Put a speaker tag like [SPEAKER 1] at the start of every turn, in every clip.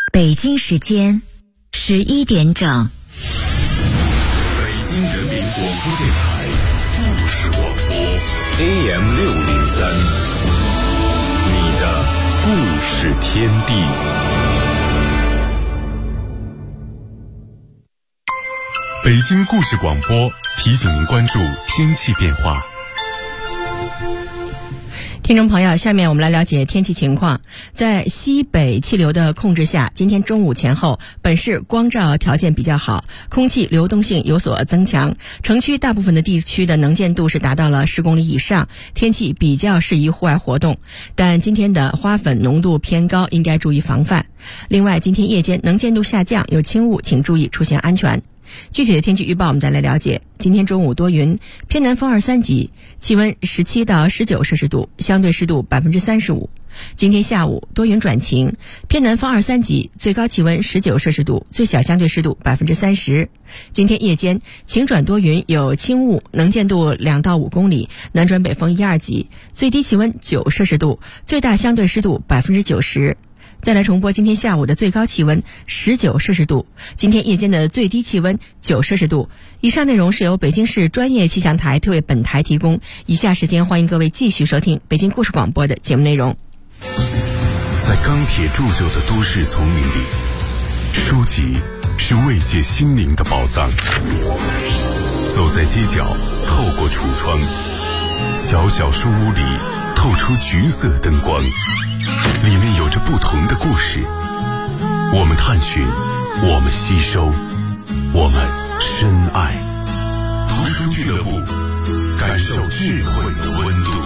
[SPEAKER 1] 北京时间11点整。
[SPEAKER 2] 北京人民广播电台故事广播 AM603， 你的故事天地。北京故事广播提醒您关注天气变化。
[SPEAKER 3] 听众朋友，下面我们来了解天气情况。在西北气流的控制下，今天中午前后，本市光照条件比较好，空气流动性有所增强，城区大部分的地区的能见度是达到了10公里以上，天气比较适宜户外活动。但今天的花粉浓度偏高，应该注意防范。另外，今天夜间能见度下降，有轻雾，请注意出行安全。具体的天气预报我们再来了解。今天中午多云，偏南风2、3级，气温17到19摄氏度，相对湿度35%。今天下午多云转晴，偏南风2、3级，最高气温19摄氏度，最小相对湿度30%。今天夜间晴转多云，有轻雾，能见度2到5公里，南转北风1、2级，最低气温9摄氏度，最大相对湿度90%。再来重播今天下午的最高气温19摄氏度，今天夜间的最低气温9摄氏度。以上内容是由北京市专业气象台特为本台提供。以下时间欢迎各位继续收听北京故事广播的节目内容。
[SPEAKER 2] 在钢铁铸就的都市丛林里，书籍是慰藉心灵的宝藏。走在街角，透过橱窗，小小书屋里透出橘色灯光，里面有着不同的故事。我们探寻，我们吸收，我们深爱。读书俱乐部，感受智慧的温度。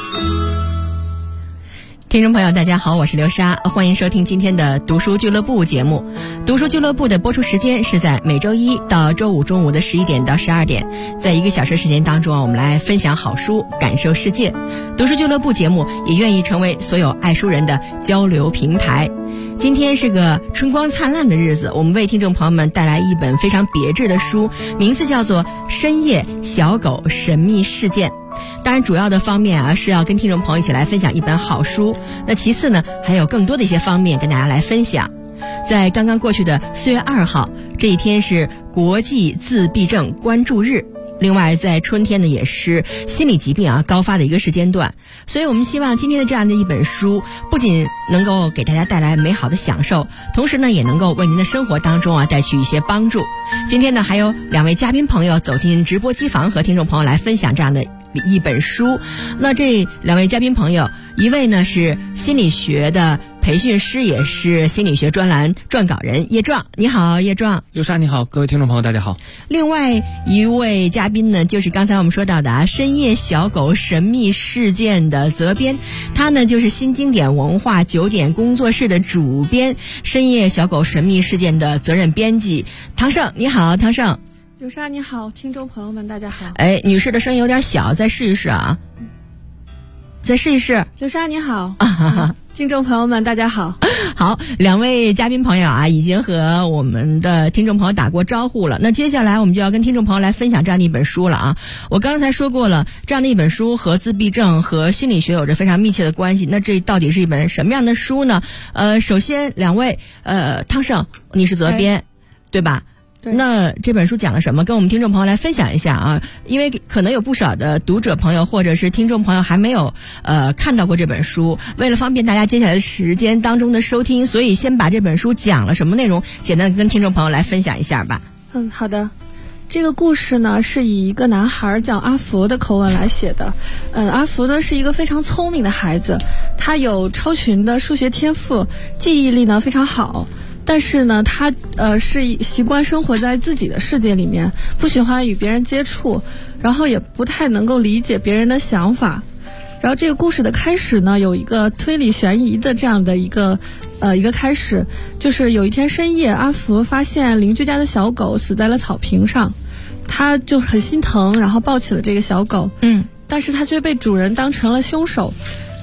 [SPEAKER 3] 听众朋友大家好，我是刘莎，欢迎收听今天的读书俱乐部节目。读书俱乐部的播出时间是在每周一到周五中午的11点到12点，在1个小时时间当中，我们来分享好书，感受世界。读书俱乐部节目也愿意成为所有爱书人的交流平台。今天是个春光灿烂的日子，我们为听众朋友们带来一本非常别致的书，名字叫做《深夜小狗神秘事件》。当然主要的方面是要跟听众朋友一起来分享一本好书，那其次呢还有更多的一些方面跟大家来分享。在刚刚过去的4月2号这一天是国际自闭症关注日，另外在春天呢也是心理疾病高发的一个时间段，所以我们希望今天的这样的一本书不仅能够给大家带来美好的享受，同时呢也能够为您的生活当中带去一些帮助。今天呢还有2位嘉宾朋友走进直播机房，和听众朋友来分享这样的一本书。那这2位嘉宾朋友，一位呢是心理学的培训师，也是心理学专栏撰稿人叶壮。你好，叶壮。
[SPEAKER 4] 刘莎你好，各位听众朋友大家好。
[SPEAKER 3] 另外一位嘉宾呢，就是刚才我们说到的深夜小狗神秘事件的责编，他呢就是新经典文化9点工作室的主编，深夜小狗神秘事件的责任编辑唐胜。你好，唐胜。
[SPEAKER 5] 刘莎你好，听众朋友们大家好。
[SPEAKER 3] 女士的声音有点小，再试一试啊。再试一试。
[SPEAKER 5] 刘莎你好。听众朋友们大家好。
[SPEAKER 3] 好，2位嘉宾朋友已经和我们的听众朋友打过招呼了。那接下来我们就要跟听众朋友来分享这样的一本书了我刚才说过了，这样的一本书和自闭症和心理学有着非常密切的关系。那这到底是一本什么样的书呢？首先2位汤胜，你是责编，对吧？那这本书讲了什么？跟我们听众朋友来分享一下因为可能有不少的读者朋友或者是听众朋友还没有看到过这本书，为了方便大家接下来的时间当中的收听，所以先把这本书讲了什么内容简单跟听众朋友来分享一下吧。
[SPEAKER 5] 好的。这个故事呢是以一个男孩叫阿福的口吻来写的。阿福呢是一个非常聪明的孩子，他有超群的数学天赋，记忆力呢非常好。但是呢他是习惯生活在自己的世界里面，不喜欢与别人接触，然后也不太能够理解别人的想法。然后这个故事的开始呢有一个推理悬疑的这样的一个开始，就是有一天深夜，阿福发现邻居家的小狗死在了草坪上，他就很心疼，然后抱起了这个小狗，但是他却被主人当成了凶手。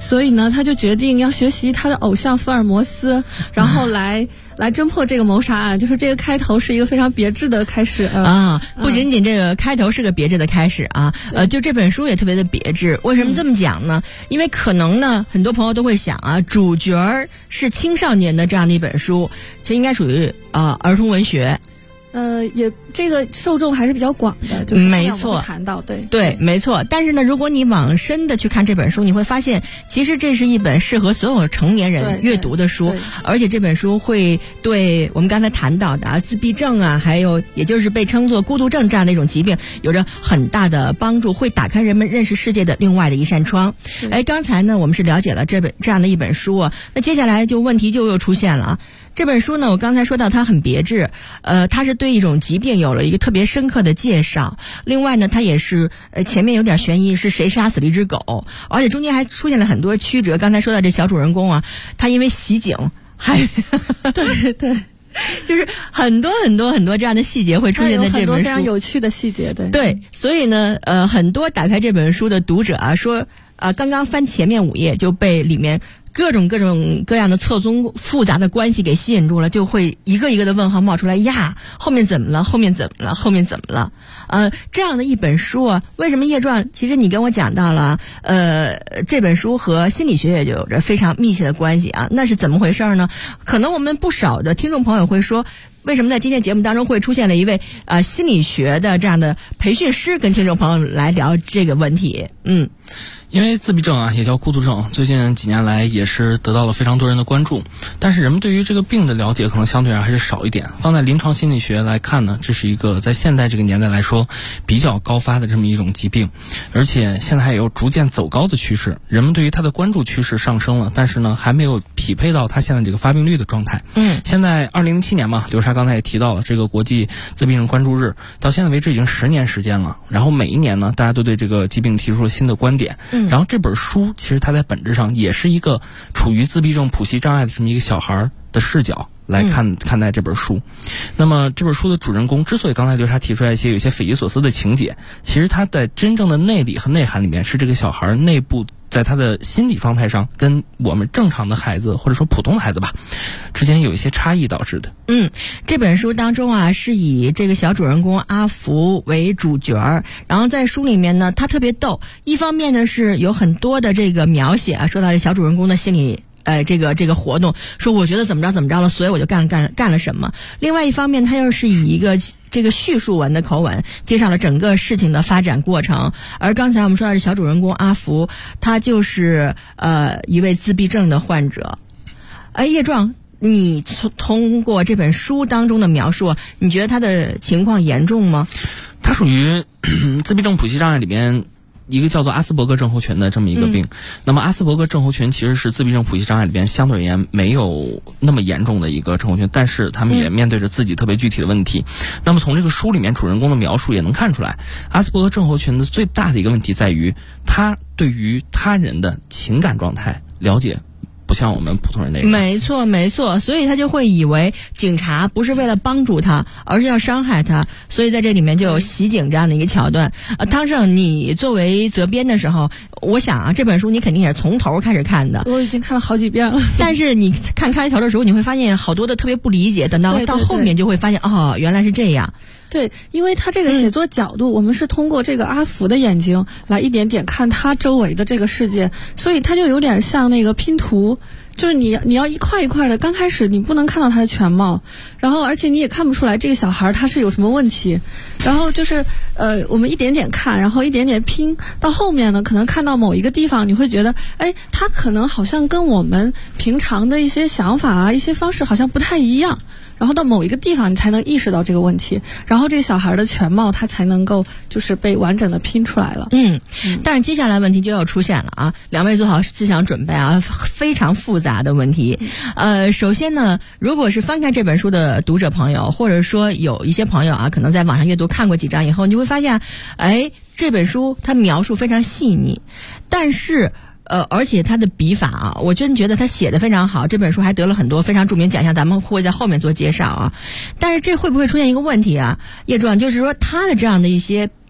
[SPEAKER 5] 所以呢，他就决定要学习他的偶像福尔摩斯，然后来侦破这个谋杀案。就是这个开头是一个非常别致的开始
[SPEAKER 3] 不仅仅这个开头是个别致的开始啊，就这本书也特别的别致。为什么这么讲呢？因为可能呢，很多朋友都会想啊，主角是青少年的这样的一本书，就应该属于儿童文学。
[SPEAKER 5] 也这个受众还是比较广的，就是
[SPEAKER 3] 没错，
[SPEAKER 5] 谈到
[SPEAKER 3] 对，没错。但是呢，如果你往深的去看这本书，你会发现，其实这是一本适合所有成年人阅读的书，而且这本书会对我们刚才谈到的自闭症啊，还有也就是被称作孤独症这样的一种疾病，有着很大的帮助，会打开人们认识世界的另外的一扇窗。刚才呢，我们是了解了这样的一本书啊，那接下来问题又出现了啊。这本书呢，我刚才说到它很别致，它是对一种疾病有了一个特别深刻的介绍。另外呢，它也是前面有点悬疑，是谁杀死了一只狗，而且中间还出现了很多曲折。刚才说到这小主人公啊，他因为袭警，还
[SPEAKER 5] 对。
[SPEAKER 3] 就是很多这样的细节会出现在这本书，
[SPEAKER 5] 有很多非常有趣的细节，
[SPEAKER 3] 对，所以呢，很多打开这本书的读者啊，说刚刚翻前面5页就被里面各种各样的错综复杂的关系给吸引住了，就会一个一个的问号冒出来呀，后面怎么了？这样的一本书啊，为什么叶壮？其实你跟我讲到了，这本书和心理学也就有着非常密切的关系啊，那是怎么回事呢？可能我们不少的听众朋友会说，为什么在今天节目当中会出现了一位心理学的这样的培训师跟听众朋友来聊这个问题？
[SPEAKER 4] 因为自闭症啊，也叫孤独症，最近几年来也是得到了非常多人的关注。但是人们对于这个病的了解可能相对还是少一点。放在临床心理学来看呢，这是一个在现代这个年代来说比较高发的这么一种疾病，而且现在还有逐渐走高的趋势。人们对于它的关注趋势上升了，但是呢，还没有匹配到它现在这个发病率的状态。现在2007年嘛，刘莎刚才也提到了这个国际自闭症关注日，到现在为止已经10年时间了。然后每一年呢，大家都对这个疾病提出了新的观点。然后这本书其实它在本质上也是一个处于自闭症谱系障碍的这么一个小孩的视角来看待这本书。那么这本书的主人公之所以刚才刘莎提出来有一些匪夷所思的情节，其实它的真正的内里和内涵里面是这个小孩内部在他的心理状态上跟我们正常的孩子或者说普通的孩子吧之间有一些差异导致的。
[SPEAKER 3] 这本书当中啊，是以这个小主人公阿福为主角，然后在书里面呢，他特别逗，一方面呢是有很多的这个描写啊，说到这小主人公的心理这个活动，说我觉得怎么着了，所以我就干了什么。另外一方面，他又是以一个这个叙述文的口吻介绍了整个事情的发展过程。而刚才我们说到的小主人公阿福，他就是一位自闭症的患者。叶壮，你通过这本书当中的描述，你觉得他的情况严重吗？
[SPEAKER 4] 他属于自闭症谱系障碍里边一个叫做阿斯伯格症候群的这么一个病。那么阿斯伯格症候群其实是自闭症谱系障碍里边相对而言没有那么严重的一个症候群，但是他们也面对着自己特别具体的问题。那么从这个书里面主人公的描述也能看出来，阿斯伯格症候群的最大的一个问题在于他对于他人的情感状态了解不像我们普通人那样。
[SPEAKER 3] 没错，所以他就会以为警察不是为了帮助他，而是要伤害他，所以在这里面就有袭警这样的一个桥段。汤胜，你作为责编的时候，我想啊，这本书你肯定也是从头开始看的。
[SPEAKER 5] 我已经看了好几遍了。
[SPEAKER 3] 但是你看开头的时候，你会发现好多的特别不理解，等到后面就会发现哦，原来是这样。
[SPEAKER 5] 对，因为他这个写作角度，我们是通过这个阿福的眼睛来一点点看他周围的这个世界，所以他就有点像那个拼图，就是你要一块一块的，刚开始你不能看到他的全貌，然后而且你也看不出来这个小孩他是有什么问题，然后就是我们一点点看，然后一点点拼，到后面呢，可能看到某一个地方，你会觉得，他可能好像跟我们平常的一些想法啊、一些方式好像不太一样。然后到某一个地方你才能意识到这个问题，然后这个小孩的全貌他才能够就是被完整的拼出来了。
[SPEAKER 3] 但是接下来问题就要出现了啊，两位做好思想准备啊，非常复杂的问题。首先呢，如果是翻看这本书的读者朋友，或者说有一些朋友啊，可能在网上阅读看过几章以后，你会发现，这本书它描述非常细腻，但是而且他的笔法啊，我真觉得他写得非常好。这本书还得了很多非常著名奖项，咱们会在后面做介绍啊。但是这会不会出现一个问题啊，叶壮，就是说他的这样的一些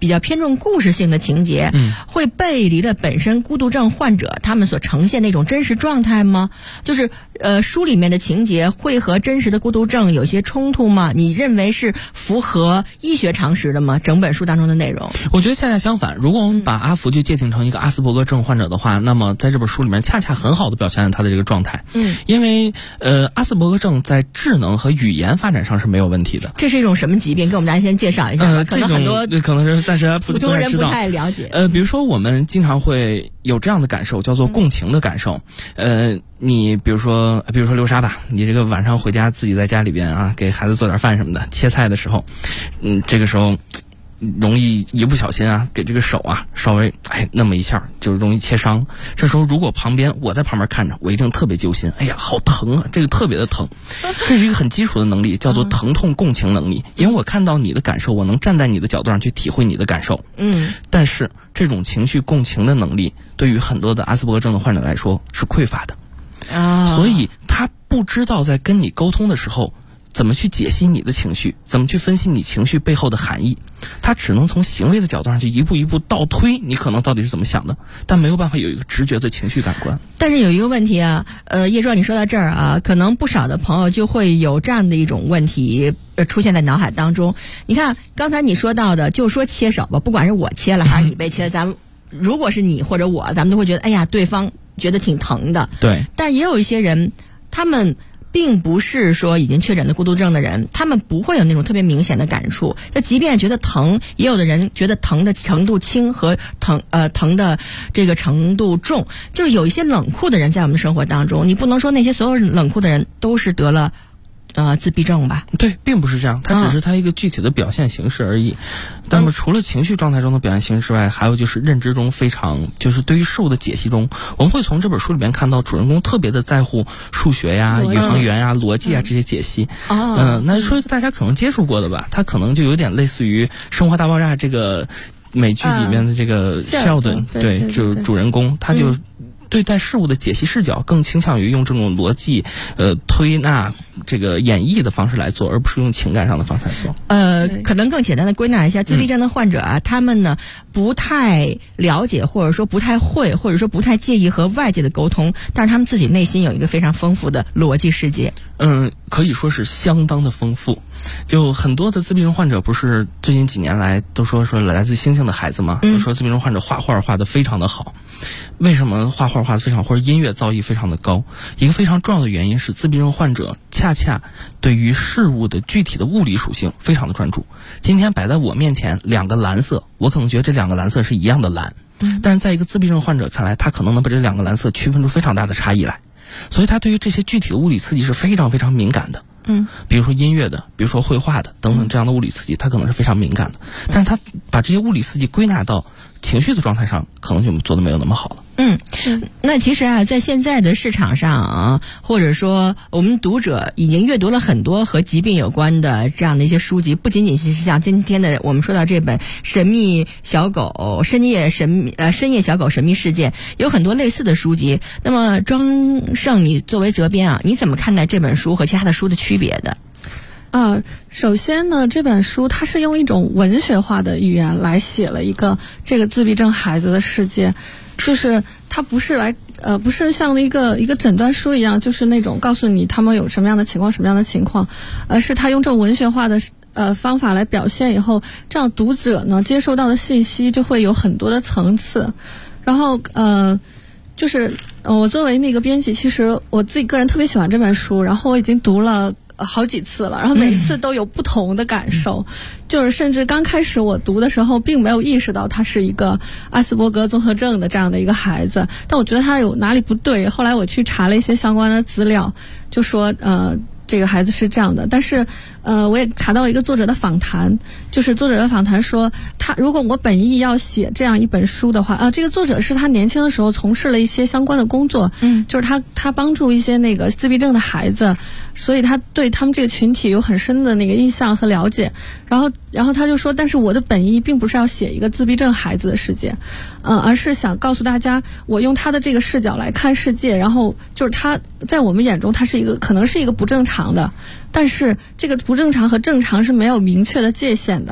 [SPEAKER 3] 比较偏重故事性的情节，会背离了本身孤独症患者他们所呈现那种真实状态吗？就是书里面的情节会和真实的孤独症有些冲突吗？你认为是符合医学常识的吗？整本书当中的内容，
[SPEAKER 4] 我觉得恰恰相反。如果我们把阿福就界定成一个阿斯伯格症患者的话，那么在这本书里面恰恰很好的表现了他的这个状态。因为阿斯伯格症在智能和语言发展上是没有问题的。
[SPEAKER 3] 这是一种什么疾病？给我们大家先介绍一下吧。可能很多
[SPEAKER 4] 可能是暂时
[SPEAKER 3] 普通人不太了解。
[SPEAKER 4] 比如说我们经常会有这样的感受，叫做共情的感受。你比如说刘莎吧，你这个晚上回家自己在家里边啊，给孩子做点饭什么的，切菜的时候，这个时候容易一不小心啊，给这个手啊稍微那么一下就容易切伤。这时候如果我在旁边看着，我一定特别揪心，哎呀好疼啊，这个特别的疼。这是一个很基础的能力，叫做疼痛共情能力。因为我看到你的感受，我能站在你的角度上去体会你的感受。但是这种情绪共情的能力对于很多的阿斯伯格症的患者来说是匮乏的。所以他不知道在跟你沟通的时候怎么去解析你的情绪，怎么去分析你情绪背后的含义。他只能从行为的角度上去一步一步倒推你可能到底是怎么想的，但没有办法有一个直觉的情绪感官。
[SPEAKER 3] 但是有一个问题啊，叶壮你说到这儿啊，可能不少的朋友就会有这样的一种问题出现在脑海当中。你看刚才你说到的，就说切手吧，不管是我切了还是你被切了，咱们如果是你或者我，咱们都会觉得哎呀对方觉得挺疼的。
[SPEAKER 4] 对。
[SPEAKER 3] 但也有一些人，他们并不是说已经确诊的孤独症的人，他们不会有那种特别明显的感触。那即便觉得疼，也有的人觉得疼的程度轻和疼的这个程度重。就是有一些冷酷的人在我们生活当中，你不能说那些所有冷酷的人都是得了自闭症吧？
[SPEAKER 4] 对，并不是这样，它只是它一个具体的表现形式而已。那么除了情绪状态中的表现形式之外，还有就是认知中非常，就是对于事物的解析中，我们会从这本书里面看到主人公特别的在乎数学呀、宇航员呀、逻辑啊这些解析。那说一个大家可能接触过的吧，它可能就有点类似于《生活大爆炸》这个美剧里面的这个 Sheldon，对，就是主人公，他就对待事物的解析视角更倾向于用这种逻辑推纳这个演绎的方式来做，而不是用情感上的方式来做。
[SPEAKER 3] 可能更简单的归纳一下，自闭症的患者啊，他们呢不太了解，或者说不太会，或者说不太介意和外界的沟通，但是他们自己内心有一个非常丰富的逻辑世界。
[SPEAKER 4] 可以说是相当的丰富。就很多的自闭症患者不是最近几年来都说来自星星的孩子嘛，都说自闭症患者画画画得非常的好。为什么画画画得非常，或者音乐造诣非常的高？一个非常重要的原因是自闭症患者恰恰对于事物的具体的物理属性非常的专注。今天摆在我面前两个蓝色，我可能觉得这两个蓝色是一样的蓝，但是在一个自闭症患者看来，他可能能把这两个蓝色区分出非常大的差异来，所以他对于这些具体的物理刺激是非常非常敏感的。比如说音乐的，比如说绘画的等等这样的物理刺激，他可能是非常敏感的，但是他把这些物理刺激归纳到情绪的状态上，可能就做得没有那么好了。
[SPEAKER 3] 那其实啊，在现在的市场上啊，或者说我们读者已经阅读了很多和疾病有关的这样的一些书籍，不仅仅是像今天的我们说到这本《深夜小狗神秘事件》，有很多类似的书籍。那么庄胜，你作为责编啊，你怎么看待这本书和其他的书的区别的？
[SPEAKER 5] 首先呢，这本书它是用一种文学化的语言来写了一个这个自闭症孩子的世界，就是它不是像一个诊断书一样，就是那种告诉你他们有什么样的情况，而是他用这种文学化的方法来表现以后，这样读者呢接收到的信息就会有很多的层次。然后就是我作为那个编辑，其实我自己个人特别喜欢这本书，然后我已经读了好几次了，然后每一次都有不同的感受，就是甚至刚开始我读的时候并没有意识到他是一个阿斯伯格综合症的这样的一个孩子，但我觉得他有哪里不对，后来我去查了一些相关的资料，就说这个孩子是这样的。但是我也查到一个作者的访谈，就是作者的访谈说，如果我本意要写这样一本书的话，这个作者是他年轻的时候从事了一些相关的工作，就是他帮助一些那个自闭症的孩子，所以他对他们这个群体有很深的那个印象和了解。然后他就说，但是我的本意并不是要写一个自闭症孩子的世界，而是想告诉大家，我用他的这个视角来看世界，然后就是他在我们眼中他是一个可能是一个不正常的，但是这个不正常和正常是没有明确的界限的。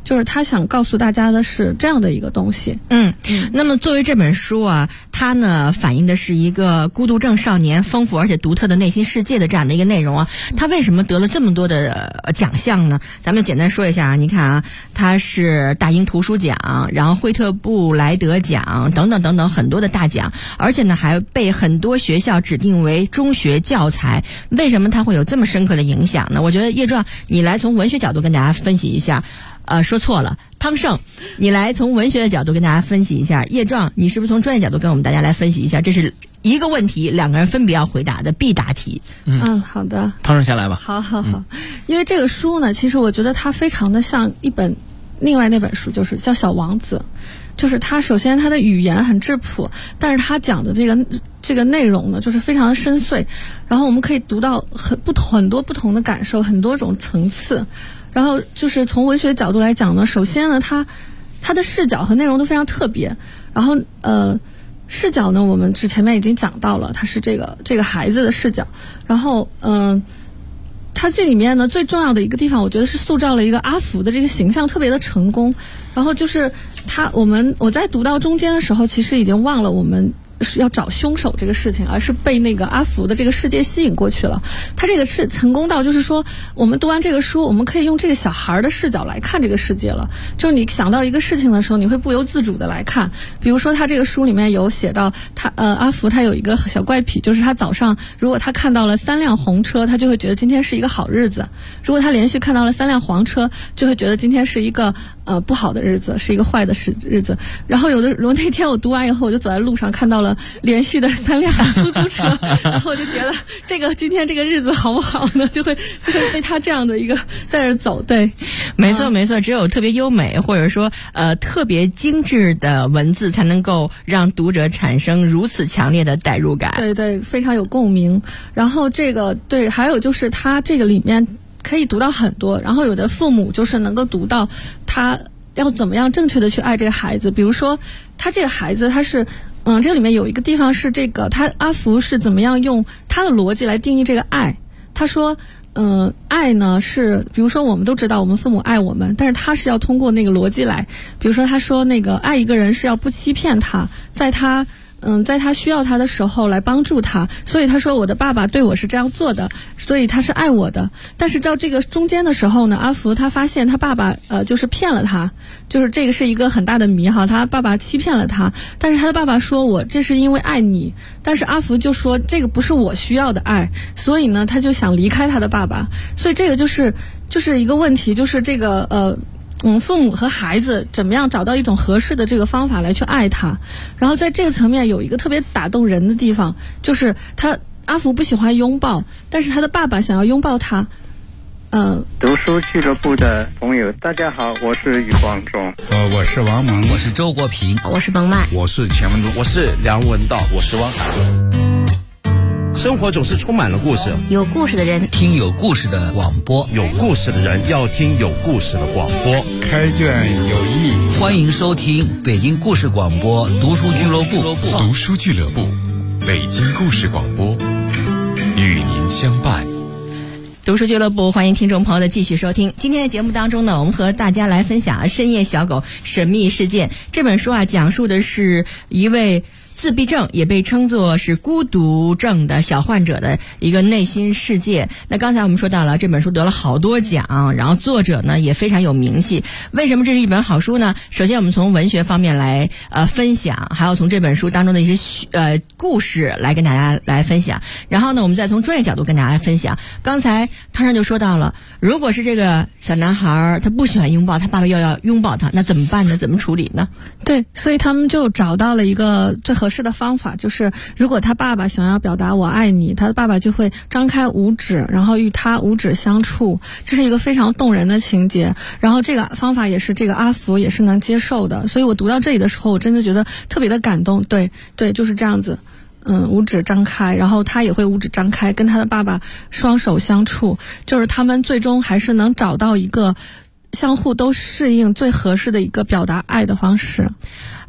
[SPEAKER 5] 就是他想告诉大家的是这样的一个东西。
[SPEAKER 3] 那么作为这本书啊，它呢反映的是一个孤独症少年丰富而且独特的内心世界的这样的一个内容啊。它为什么得了这么多的奖项呢？咱们简单说一下啊，你看啊，它是大英图书奖，然后惠特布莱德奖等等等等很多的大奖，而且呢还被很多学校指定为中学教材。为什么它会有这么深刻的影响呢？我觉得叶壮，你来从文学角度跟大家分析一下。说错了，汤胜，你来从文学的角度跟大家分析一下。叶壮，你是不是从专业角度跟我们大家来分析一下？这是一个问题，两个人分别要回答的必答题。
[SPEAKER 5] 好的，
[SPEAKER 4] 汤胜先来吧。
[SPEAKER 5] 好，因为这个书呢，其实我觉得它非常的像另外那本书，就是叫《小王子》，就是它首先它的语言很质朴，但是它讲的这个内容呢，就是非常的深邃，然后我们可以读到很多不同的感受，很多种层次。然后就是从文学角度来讲呢，首先呢，它的视角和内容都非常特别。然后视角呢，我们前面已经讲到了，它是这个孩子的视角。然后它这里面呢最重要的一个地方，我觉得是塑造了一个阿福的这个形象特别的成功。然后就是我在读到中间的时候，其实已经忘了我们是要找凶手这个事情，而是被那个阿福的这个世界吸引过去了。他这个是成功到就是说，我们读完这个书，我们可以用这个小孩的视角来看这个世界了。就是你想到一个事情的时候，你会不由自主的来看。比如说他这个书里面有写到阿福他有一个小怪癖，就是他早上如果他看到了3辆红车，他就会觉得今天是一个好日子；如果他连续看到了3辆黄车，就会觉得今天是一个不好的日子，是一个坏的日子。然后那天我读完以后，我就走在路上看到了连续的3辆出租车，然后我就觉得今天这个日子好不好呢？就会被他这样的一个带着走。对，
[SPEAKER 3] 没错，只有特别优美或者说特别精致的文字，才能够让读者产生如此强烈的代入感。
[SPEAKER 5] 对，非常有共鸣。然后还有就是他这个里面可以读到很多，然后有的父母就是能够读到他要怎么样正确的去爱这个孩子。比如说他这个孩子他是这里面有一个地方是阿福是怎么样用他的逻辑来定义这个爱。他说爱呢是，比如说我们都知道我们父母爱我们，但是他是要通过那个逻辑来。比如说他说爱一个人是要不欺骗他，在他需要他的时候来帮助他。所以他说我的爸爸对我是这样做的，所以他是爱我的。但是到这个中间的时候呢，阿福他发现他爸爸就是骗了他，就是这个是一个很大的谜哈，他爸爸欺骗了他。但是他的爸爸说我这是因为爱你，但是阿福就说这个不是我需要的爱，所以呢他就想离开他的爸爸。所以这个就是一个问题，就是这个父母和孩子怎么样找到一种合适的这个方法来去爱他。然后在这个层面有一个特别打动人的地方，就是阿福不喜欢拥抱，但是他的爸爸想要拥抱他。
[SPEAKER 6] 读书俱乐部的朋友大家好，我是余光中。
[SPEAKER 7] 我是王蒙，
[SPEAKER 8] 我是周国平，
[SPEAKER 1] 我是彭曼，
[SPEAKER 7] 我是钱文忠，
[SPEAKER 9] 我是梁文道，我是汪涵。生活总是充满了故事，
[SPEAKER 1] 有故事的人
[SPEAKER 8] 听有故事的广播，
[SPEAKER 9] 有故事的人要听有故事的广播。
[SPEAKER 7] 开卷有益，
[SPEAKER 8] 欢迎收听北京故事广播读书俱乐部。
[SPEAKER 2] 读书俱乐部，北京故事广播，与您相伴。
[SPEAKER 3] 读书俱乐部，欢迎听众朋友的继续收听。今天的节目当中呢，我们和大家来分享《深夜小狗神秘事件》这本书啊，讲述的是一位自闭症，也被称作是孤独症的小患者的一个内心世界。那刚才我们说到了，这本书得了好多奖，然后作者呢也非常有名气。为什么这是一本好书呢？首先我们从文学方面来分享，还有从这本书当中的一些故事来跟大家来分享。然后呢，我们再从专业角度跟大家来分享。刚才汤生就说到了，如果是这个小男孩他不喜欢拥抱，他爸爸要拥抱他，那怎么办呢？怎么处理呢？
[SPEAKER 5] 对，所以他们就找到了一个最合适的方法，就是如果他爸爸想要表达我爱你，他的爸爸就会张开五指，然后与他五指相触，这是一个非常动人的情节。然后这个方法也是这个阿福也是能接受的，所以我读到这里的时候，我真的觉得特别的感动。对，就是这样子。五指张开，然后他也会五指张开，跟他的爸爸双手相触，就是他们最终还是能找到一个相互都适应最合适的一个表达爱的方式。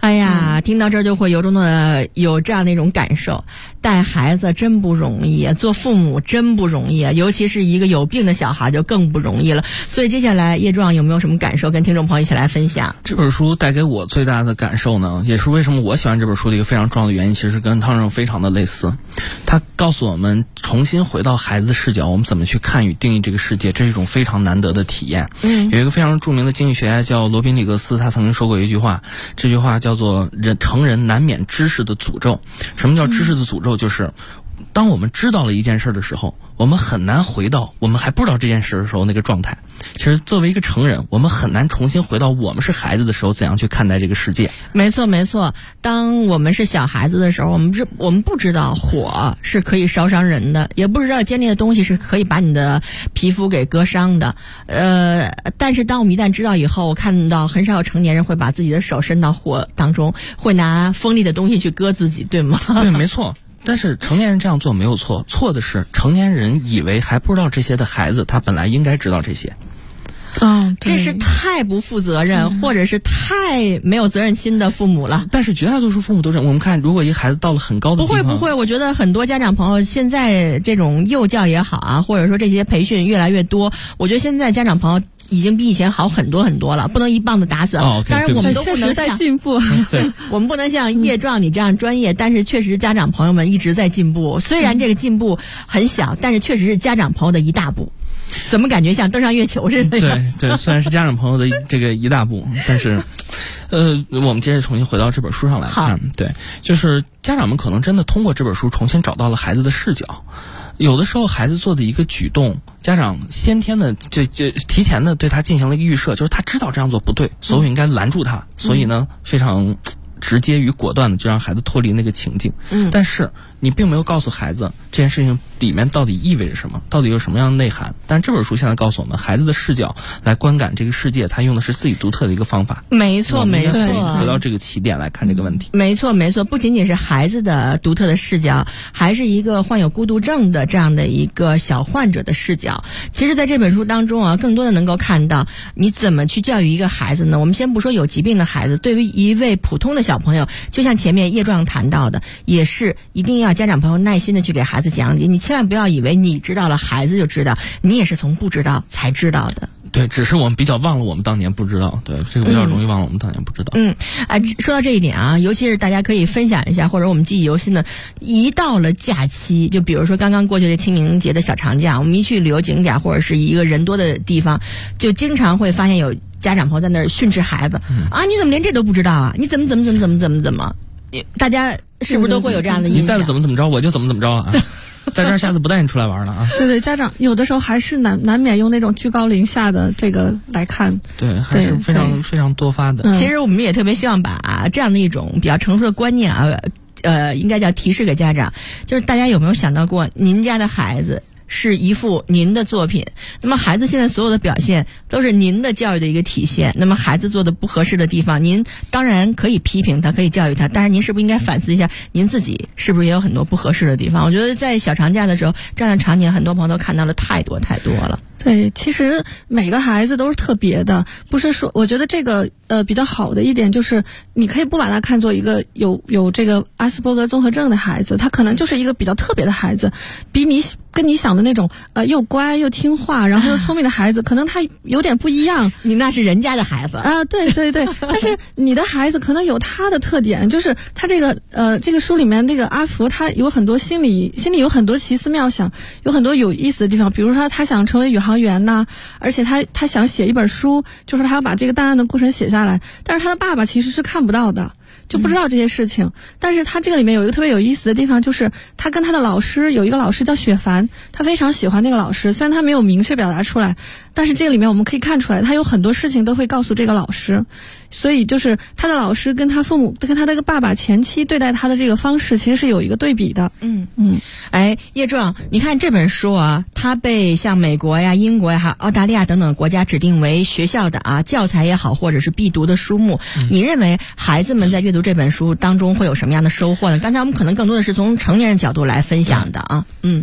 [SPEAKER 3] 哎呀，听到这儿就会由衷的有这样的一种感受，带孩子真不容易，做父母真不容易，尤其是一个有病的小孩就更不容易了。所以接下来叶壮有没有什么感受跟听众朋友一起来分享？
[SPEAKER 4] 这本书带给我最大的感受呢，也是为什么我喜欢这本书的一个非常重要的原因，其实跟汤生非常的类似。他告诉我们重新回到孩子的视角，我们怎么去看与定义这个世界，这是一种非常难得的体验。有一个非常著名的经济学家叫罗宾里格斯，他曾经说过一句话，这句话叫做成人难免知识的诅咒。什么叫知识的诅咒？就是当我们知道了一件事的时候，我们很难回到我们还不知道这件事的时候那个状态。其实作为一个成人，我们很难重新回到我们是孩子的时候怎样去看待这个世界。
[SPEAKER 3] 没错没错，当我们是小孩子的时候，我们不知道火是可以烧伤人的，也不知道尖利的东西是可以把你的皮肤给割伤的。但是当我们一旦知道以后，我看到很少有成年人会把自己的手伸到火当中，会拿锋利的东西去割自己，对吗？
[SPEAKER 4] 对，没错。但是成年人这样做没有错，错的是成年人以为还不知道这些的孩子，他本来应该知道这些。
[SPEAKER 3] 这是太不负责任，或者是太没有责任心的父母了。
[SPEAKER 4] 但是绝大多数父母都是，我们看，如果一个孩子到了很高的地方，
[SPEAKER 3] 不会，我觉得很多家长朋友现在这种幼教也好啊，或者说这些培训越来越多，我觉得现在家长朋友已经比以前好很多很多了，不能一棒子打死。当然我们都不能
[SPEAKER 5] 在进步，
[SPEAKER 3] 我们不能像叶壮你这样专业，但是确实家长朋友们一直在进步。虽然这个进步很小，但是确实是家长朋友的一大步。怎么感觉像登上月球似的？
[SPEAKER 4] 对，虽然是家长朋友的这个一大步，但是，我们接着重新回到这本书上来看。对，就是家长们可能真的通过这本书重新找到了孩子的视角。有的时候孩子做的一个举动，家长先天的就提前的对他进行了一个预设，就是他知道这样做不对，所以应该拦住他。所以呢，非常直接与果断的就让孩子脱离那个情境。但是你并没有告诉孩子这件事情里面到底意味着什么，到底有什么样的内涵。但这本书现在告诉我们，孩子的视角来观感这个世界，他用的是自己独特的一个方法。
[SPEAKER 3] 没错，
[SPEAKER 4] 回到这个起点来看这个问题。
[SPEAKER 3] 没错，不仅仅是孩子的独特的视角，还是一个患有孤独症的这样的一个小患者的视角。其实在这本书当中啊，更多的能够看到你怎么去教育一个孩子呢？我们先不说有疾病的孩子，对于一位普通的小朋友，就像前面叶壮谈到的，也是一定要家长朋友耐心的去给孩子讲解。你千万不要以为你知道了孩子就知道，你也是从不知道才知道的。
[SPEAKER 4] 对，只是我们比较忘了我们当年不知道。对，这个比较容易忘了我们当年不知道。
[SPEAKER 3] 说到这一点啊，尤其是大家可以分享一下，或者我们记忆犹新的，一到了假期，就比如说刚刚过去的清明节的小长假，我们一去旅游景点或者是一个人多的地方，就经常会发现有家长朋友在那儿训斥孩子你怎么连这都不知道啊？你怎么？大家是不是都会有这样的印象？
[SPEAKER 4] 你再怎么着，我就怎么着啊！在这儿下次不带你出来玩了啊！
[SPEAKER 5] 对，家长有的时候还是难免用那种居高临下的这个来看。
[SPEAKER 4] 对，还是非常多发的。
[SPEAKER 3] 其实我们也特别希望把这样的一种比较成熟的观念应该叫提示给家长，就是大家有没有想到过，您家的孩子是一幅您的作品，那么孩子现在所有的表现都是您的教育的一个体现。那么孩子做的不合适的地方，您当然可以批评他，可以教育他，但是您是不是应该反思一下，您自己是不是也有很多不合适的地方？我觉得在小长假的时候，这样的场景很多朋友都看到了太多了。
[SPEAKER 5] 对，其实每个孩子都是特别的，不是说，我觉得这个比较好的一点就是，你可以不把他看作一个有这个阿斯伯格综合症的孩子，他可能就是一个比较特别的孩子，跟你想的那种又乖又听话，然后又聪明的孩子，可能他有点不一样。
[SPEAKER 3] 你那是人家的孩子
[SPEAKER 5] 啊，对，但是你的孩子可能有他的特点，就是他这个书里面那个阿福，他有很多心里有很多奇思妙想，有很多有意思的地方，比如说他想成为宇航员呐，而且他想写一本书，就是他要把这个档案的过程写下来，但是他的爸爸其实是看不到的，就不知道这些事情。但是他这个里面有一个特别有意思的地方，就是他跟他的老师，有一个老师叫雪凡，他非常喜欢那个老师，虽然他没有明确表达出来，但是这个里面我们可以看出来，他有很多事情都会告诉这个老师。所以就是他的老师跟他父母跟他这个爸爸前妻对待他的这个方式其实是有一个对比的。
[SPEAKER 3] 叶壮，你看这本书啊，它被像美国呀、英国呀、还有澳大利亚等等国家指定为学校的教材也好，或者是必读的书目。你认为孩子们在阅读这本书当中会有什么样的收获呢？刚才我们可能更多的是从成年人角度来分享的啊。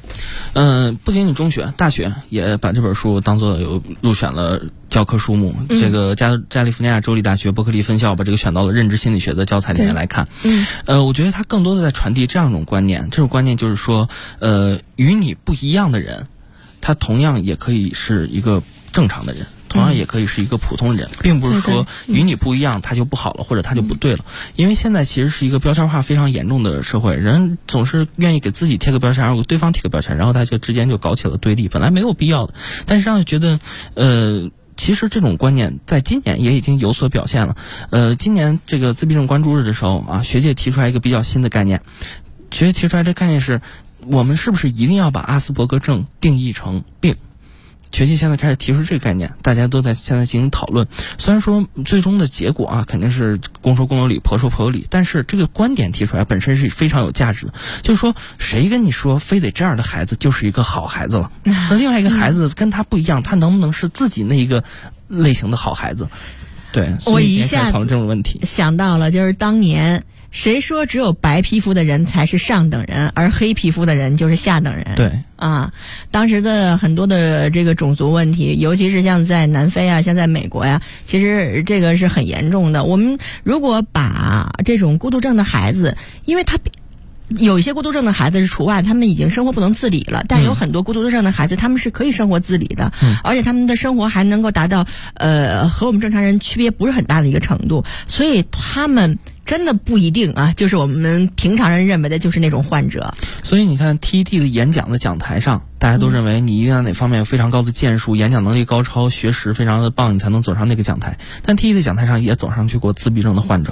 [SPEAKER 4] 不仅仅中学，大学也把这本书当作有入选了教科书目。这个加利福尼亚州立大学伯克利分校把这个选到了认知心理学的教材里面来看。我觉得它更多的在传递这样一种观念，这种观念就是说，与你不一样的人，他同样也可以是一个正常的人。同样也可以是一个普通人，并不是说与你不一样他就不好了，或者他就不对了。因为现在其实是一个标签化非常严重的社会，人总是愿意给自己贴个标签，然后给对方贴个标签，然后他就之间就搞起了对立，本来没有必要的。但是让觉得其实这种观念在今年也已经有所表现了。今年这个自闭症关注日的时候啊，学界提出来一个比较新的概念。学界提出来这概念是，我们是不是一定要把阿斯伯格症定义成病？学界现在开始提出这个概念，大家都在现在进行讨论。虽然说最终的结果啊，肯定是公说公有理，婆说婆有理，但是这个观点提出来本身是非常有价值的。就是说，谁跟你说非得这样的孩子就是一个好孩子了？那另外一个孩子跟他不一样，他能不能是自己那一个类型的好孩子？对，
[SPEAKER 3] 我一下
[SPEAKER 4] 讨论这种问题，
[SPEAKER 3] 想到了就是当年。谁说只有白皮肤的人才是上等人，而黑皮肤的人就是下等人？
[SPEAKER 4] 对
[SPEAKER 3] 啊，当时的很多的这个种族问题，尤其是像在南非啊，像在美国呀，其实这个是很严重的。我们如果把这种孤独症的孩子，因为他有一些孤独症的孩子是除外，他们已经生活不能自理了，但有很多孤独症的孩子，他们是可以生活自理的，而且他们的生活还能够达到和我们正常人区别不是很大的一个程度，所以他们真的不一定啊，就是我们平常人认为的就是那种患者。
[SPEAKER 4] 所以你看 TED 的演讲的讲台上，大家都认为你一定要哪方面有非常高的建树，演讲能力高超，学识非常的棒，你才能走上那个讲台。但 TED 的讲台上也走上去过自闭症的患者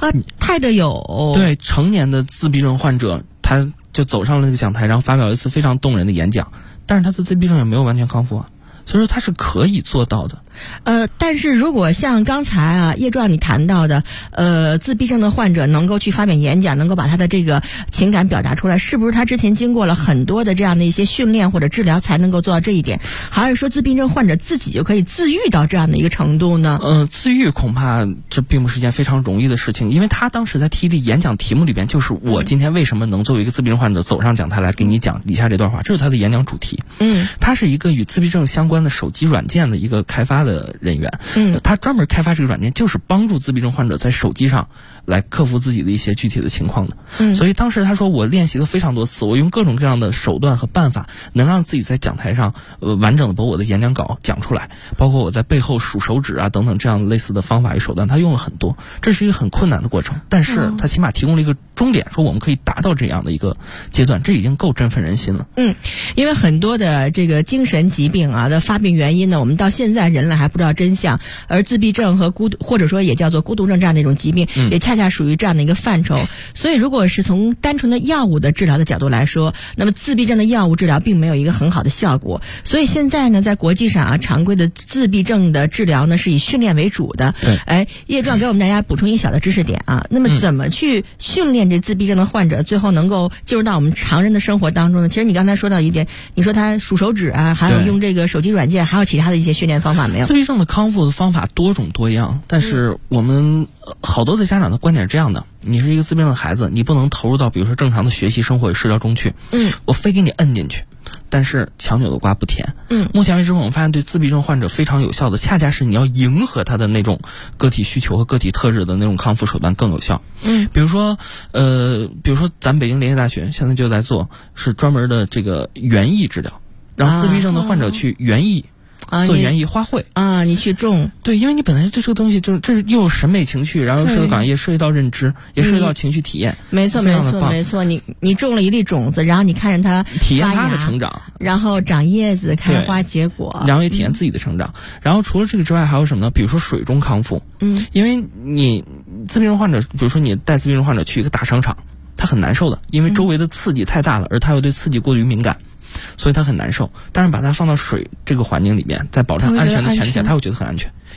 [SPEAKER 3] TED 有
[SPEAKER 4] 对成年的自闭症患者，他就走上了那个讲台，然后发表一次非常动人的演讲，但是他的自闭症也没有完全康复啊，所以说他是可以做到的。
[SPEAKER 3] 但是如果像刚才啊叶壮你谈到的，自闭症的患者能够去发表演讲，能够把他的这个情感表达出来，是不是他之前经过了很多的这样的一些训练或者治疗才能够做到这一点？还是说自闭症患者自己就可以自愈到这样的一个程度呢？
[SPEAKER 4] 自愈恐怕这并不是一件非常容易的事情，因为他当时在 TED 演讲题目里边就是我今天为什么能作为一个自闭症患者走上讲台来给你讲以下这段话，这是他的演讲主题。他是一个与自闭症相关的手机软件的一个开发的人员，他专门开发这个软件，就是帮助自闭症患者在手机上来克服自己的一些具体的情况的。所以当时他说，我练习了非常多次，我用各种各样的手段和办法，能让自己在讲台上完整的把我的演讲稿讲出来，包括我在背后数手指啊等等这样类似的方法与手段，他用了很多。这是一个很困难的过程，但是他起码提供了一个终点，说我们可以达到这样的一个阶段，这已经够振奋人心了。
[SPEAKER 3] 因为很多的这个精神疾病啊的发病原因呢，我们到现在人类还不知道真相，而自闭症和或者说也叫做孤独症这样的一种疾病，也恰恰属于这样的一个范畴。所以如果是从单纯的药物的治疗的角度来说，那么自闭症的药物治疗并没有一个很好的效果。所以现在呢，在国际上啊，常规的自闭症的治疗呢是以训练为主的。叶壮给我们大家补充一小的知识点啊。那么怎么去训练这自闭症的患者，最后能够进入到我们常人的生活当中呢？其实你刚才说到一点，你说他数手指啊，还有用这个手机软件，还有其他的一些训练方法没有？
[SPEAKER 4] 自闭症的康复的方法多种多样，但是我们好多的家长的观点是这样的：你是一个自闭症的孩子，你不能投入到比如说正常的学习、生活与社交中去，我非给你摁进去。但是强扭的瓜不甜。目前为止我们发现对自闭症患者非常有效的，恰恰是你要迎合他的那种个体需求和个体特质的那种康复手段更有效。比如说咱们北京联协大学现在就在做是专门的这个园艺治疗，让自闭症的患者去园艺。做园艺花卉
[SPEAKER 3] 啊，你去种。
[SPEAKER 4] 对，因为你本来对这个东西就是这又有审美情趣，然后涉及到也涉及到认知，也涉及到情绪体验。
[SPEAKER 3] 没错，你种了一粒种子，然后你看着它
[SPEAKER 4] 体验它的成长，
[SPEAKER 3] 然后长叶子、开花、结果，
[SPEAKER 4] 然后也体验自己的成长。然后除了这个之外，还有什么呢？比如说水中康复。因为你自闭症患者，比如说你带自闭症患者去一个大商场，他很难受的，因为周围的刺激太大了，而他又对刺激过于敏感。所以他很难受，但是把他放到水这个环境里面，在保证安全的前提下，他会觉得很安全，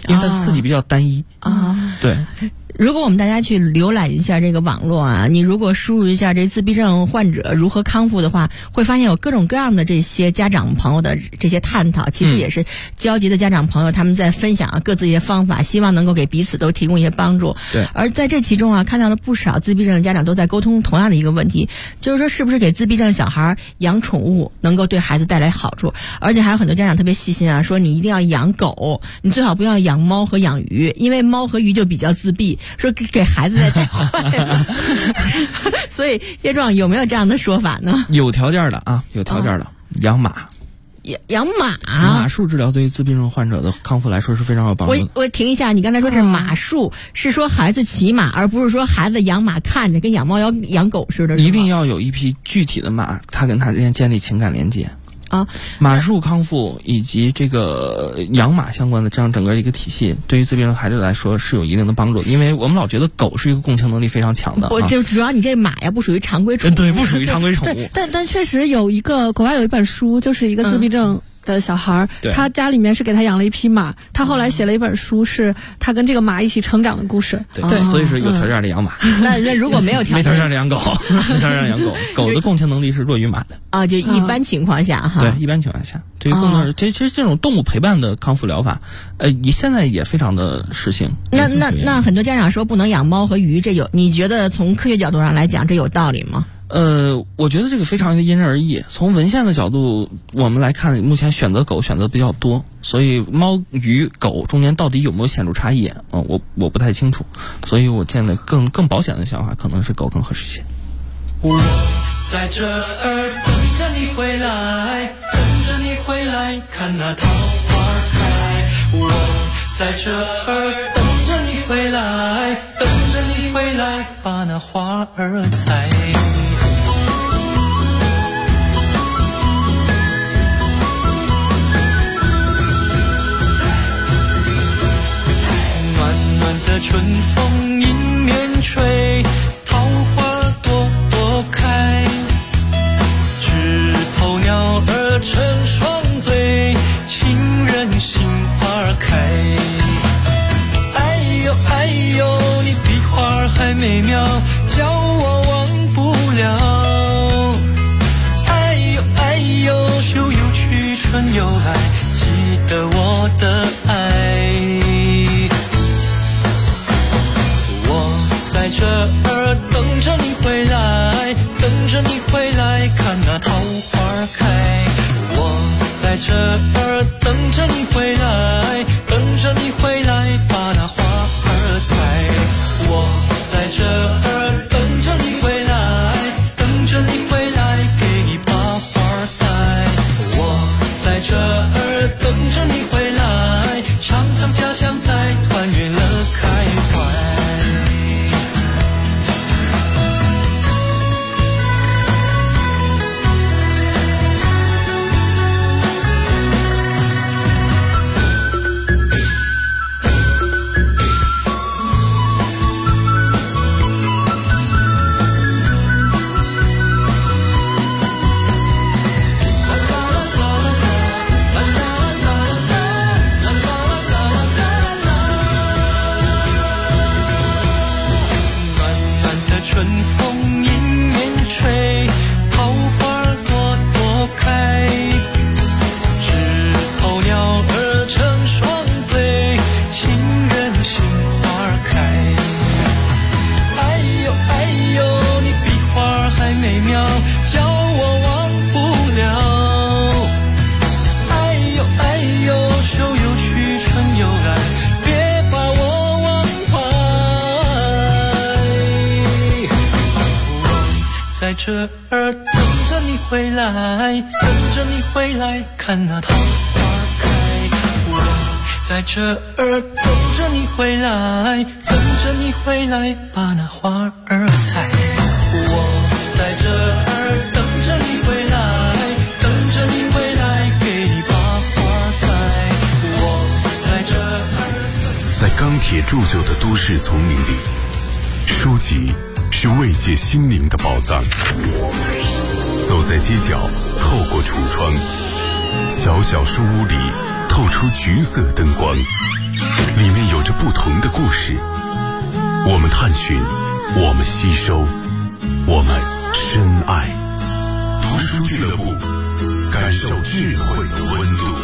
[SPEAKER 4] 因为它刺激比较单一
[SPEAKER 3] 啊。
[SPEAKER 4] 对。
[SPEAKER 3] 如果我们大家去浏览一下这个网络啊，你如果输入一下这自闭症患者如何康复的话，会发现有各种各样的这些家长朋友的这些探讨，其实也是交集的家长朋友他们在分享各自一些方法，希望能够给彼此都提供一些帮助。
[SPEAKER 4] 对。
[SPEAKER 3] 而在这其中啊，看到了不少自闭症的家长都在沟通同样的一个问题，就是说是不是给自闭症小孩养宠物能够对孩子带来好处，而且还有很多家长特别细心啊，说你一定要养狗，你最好不要养猫和养鱼，因为猫和鱼就比较自闭。说给孩子带坏了，所以叶壮有没有这样的说法呢？
[SPEAKER 4] 有条件的啊，有条件的，养马。
[SPEAKER 3] 养马，
[SPEAKER 4] 马术治疗对于自闭症患者的康复来说是非常有帮助的。
[SPEAKER 3] 我停一下，你刚才说是马术，是说孩子骑马，而不是说孩子养马看着跟养猫养狗似的。
[SPEAKER 4] 一定要有一匹具体的马，他跟他之间建立情感连接。
[SPEAKER 3] 啊，
[SPEAKER 4] 马术康复以及这个养马相关的这样整个一个体系，对于自闭症孩子来说是有一定的帮助的。因为我们老觉得狗是一个共情能力非常强的，
[SPEAKER 3] 我就主要你这马呀不属于常规宠物，
[SPEAKER 4] 对，不属于常规宠物。
[SPEAKER 5] 但确实有一个国外有一本书，就是一个自闭症的小孩，他家里面是给他养了一匹马，他后来写了一本书，是他跟这个马一起成长的故事。
[SPEAKER 4] 对，所以是有条件的养马。
[SPEAKER 3] 那如果没有条件，
[SPEAKER 4] 没条件的养狗，没条件的养狗，狗的共情能力是弱于马的
[SPEAKER 3] 啊，就一般情况下哈。
[SPEAKER 4] 对，一般情况下，对于更多其实这种动物陪伴的康复疗法，你现在也非常的实行。
[SPEAKER 3] 那很多家长说不能养猫和鱼，这你觉得从科学角度上来讲，这有道理吗？
[SPEAKER 4] 我觉得这个非常的因人而异。从文献的角度，我们来看，目前选择狗选择比较多，所以猫、鱼、狗中间到底有没有显著差异？我不太清楚，所以我见的更保险的想法可能是狗更合适些。
[SPEAKER 10] 我在这儿等着你回来，等着你回来，看那桃花开。我在这儿等着你回来，等着你回来，把那花儿采。暖暖的春风迎面吹，桃花朵朵开，枝头鸟儿成双对，情人心花开。哎呦哎呦，你比花还美妙，叫我忘不了。哎呦哎呦，秋又去春又来，记得我的爱。在这儿等着你回来，等着你回来，看那桃花开。我在这儿等着你回来，等着你回来，把那花儿采。我在这儿等着你回来，等着你回来，给你把花带。我在这儿等着你回来，唱唱家乡菜，团圆了开怀。春风迎面吹，桃花朵朵开，枝头鸟儿成双对，情人心花开。哎呦哎呦，你比花还美妙，叫我忘不了。哎呦哎呦，秋又去春又来，别把我忘怀。在这儿等着你回来，等着你回来，看那桃花开。我在这儿等着你回来，等着你回来，把那花儿采。我在这儿等着你回来，等着你回来，给你把花开。我在这儿。
[SPEAKER 2] 在钢铁铸就的都市丛林里，书籍是慰藉心灵的宝藏。走在街角，透过橱窗，小小书屋里透出橘色灯光， 里面有着不同的故事。我们探寻，我们吸收，我们深爱。读书俱乐部，感受智慧的温度。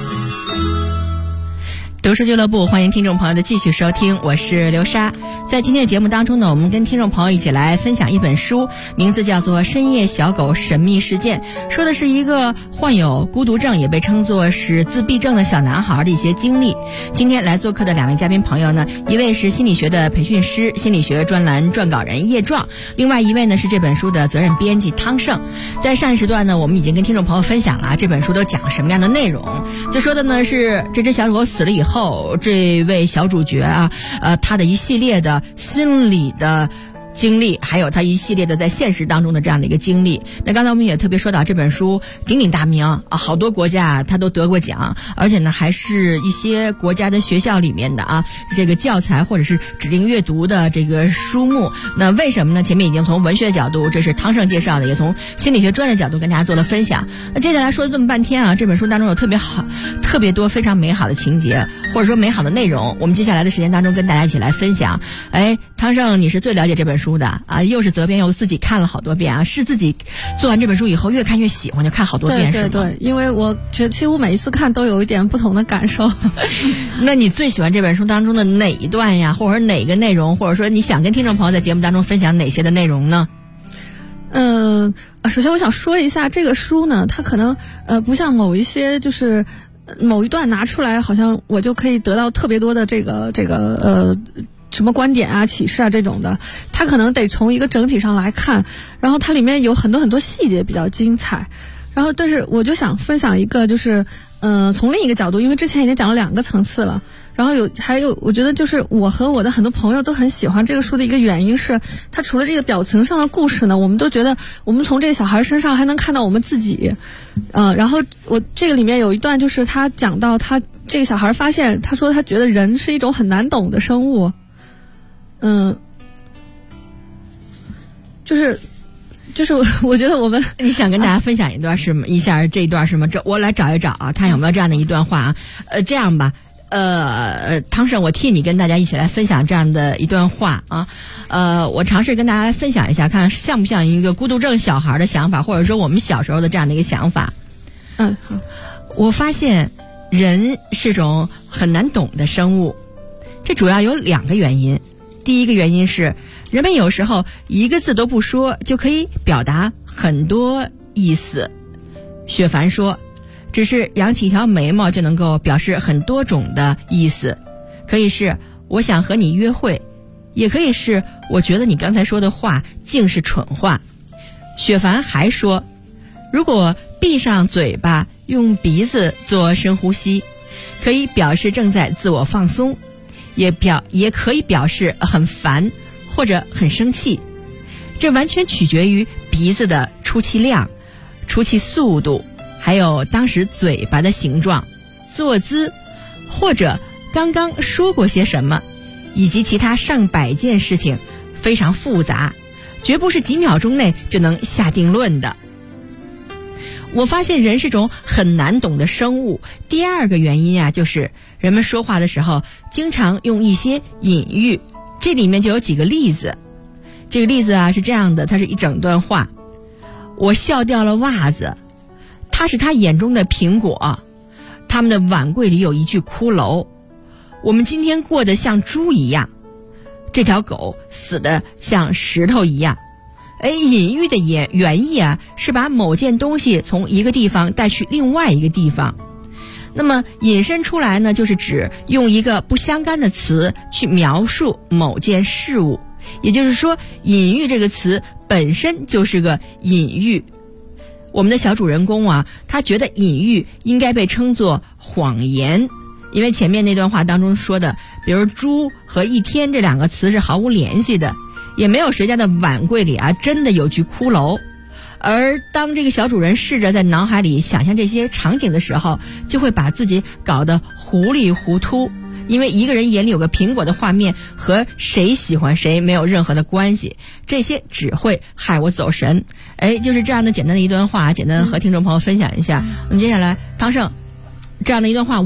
[SPEAKER 3] 读书俱乐部，欢迎听众朋友的继续收听，我是刘莎。在今天的节目当中呢，我们跟听众朋友一起来分享一本书，名字叫做《深夜小狗神秘事件》，说的是一个患有孤独症，也被称作是自闭症的小男孩的一些经历。今天来做客的两位嘉宾朋友呢，一位是心理学的培训师、心理学专栏撰稿人叶壮，另外一位呢是这本书的责任编辑汤胜。在上一时段呢，我们已经跟听众朋友分享了这本书都讲什么样的内容，就说的呢是这只小狗死了以后，这位小主角啊，他的一系列的心理的经历，还有他一系列的在现实当中的这样的一个经历。那刚才我们也特别说到这本书鼎鼎大名啊，好多国家他都得过奖，而且呢还是一些国家的学校里面的啊这个教材或者是指定阅读的这个书目。那为什么呢？前面已经从文学角度，这是汤胜介绍的，也从心理学专业角度跟大家做了分享。那接下来说了这么半天啊，这本书当中有特别多非常美好的情节，或者说美好的内容，我们接下来的时间当中跟大家一起来分享。汤胜你是最了解这本书的啊，又是责编又自己看了好多遍啊，是自己做完这本书以后越看越喜欢，就看好多遍。
[SPEAKER 5] 对对对，因为我觉得几乎每一次看都有一点不同的感受。
[SPEAKER 3] 那你最喜欢这本书当中的哪一段呀，或者哪个内容，或者说你想跟听众朋友在节目当中分享哪些的内容呢？
[SPEAKER 5] 首先我想说一下这个书呢，它可能不像某一些就是某一段拿出来好像我就可以得到特别多的这个什么观点啊、启示啊这种的，它可能得从一个整体上来看，然后它里面有很多细节比较精彩。然后但是我就想分享一个就是从另一个角度，因为之前已经讲了2个层次了，然后还有我觉得就是我和我的很多朋友都很喜欢这个书的一个原因是，它除了这个表层上的故事呢，我们都觉得我们从这个小孩身上还能看到我们自己。然后我这个里面有一段就是他讲到他这个小孩发现，他说他觉得人是一种很难懂的生物。就是我觉得我们
[SPEAKER 3] 你想跟大家分享一下这一段是吗？我来找一找啊，看有没有这样的一段话啊。这样吧，汤胜，我替你跟大家一起来分享这样的一段话啊。我尝试跟大家来分享一下，看像不像一个孤独症小孩的想法，或者说我们小时候的这样的一个想法。
[SPEAKER 5] 好。
[SPEAKER 3] 我发现人是种很难懂的生物，这主要有2个原因。第一个原因是，人们有时候一个字都不说就可以表达很多意思。雪凡说，只是扬起一条眉毛就能够表示很多种的意思，可以是我想和你约会，也可以是我觉得你刚才说的话竟是蠢话。雪凡还说，如果闭上嘴巴，用鼻子做深呼吸，可以表示正在自我放松，也可以表示很烦或者很生气。这完全取决于鼻子的出气量、出气速度，还有当时嘴巴的形状、坐姿，或者刚刚说过些什么，以及其他上百件事情，非常复杂，绝不是几秒钟内就能下定论的。我发现人是种很难懂的生物。第2个原因啊，就是人们说话的时候经常用一些隐喻，这里面就有几个例子。这个例子啊是这样的，它是一整段话。我笑掉了袜子，它是他眼中的苹果，他们的碗柜里有一具骷髅，我们今天过得像猪一样，这条狗死得像石头一样。隐喻的原意啊，是把某件东西从一个地方带去另外一个地方。那么引申出来呢，就是指用一个不相干的词去描述某件事物。也就是说，隐喻这个词本身就是个隐喻。我们的小主人公啊，他觉得隐喻应该被称作谎言，因为前面那段话当中说的，比如猪和一天这2个词是毫无联系的，也没有谁家的碗柜里啊真的有具骷髅。而当这个小主人试着在脑海里想象这些场景的时候，就会把自己搞得糊里糊涂，因为一个人眼里有个苹果的画面和谁喜欢谁没有任何的关系，这些只会害我走神。就是这样的简单的一段话，简单和听众朋友分享一下。那么接下来汤胜这样的一段话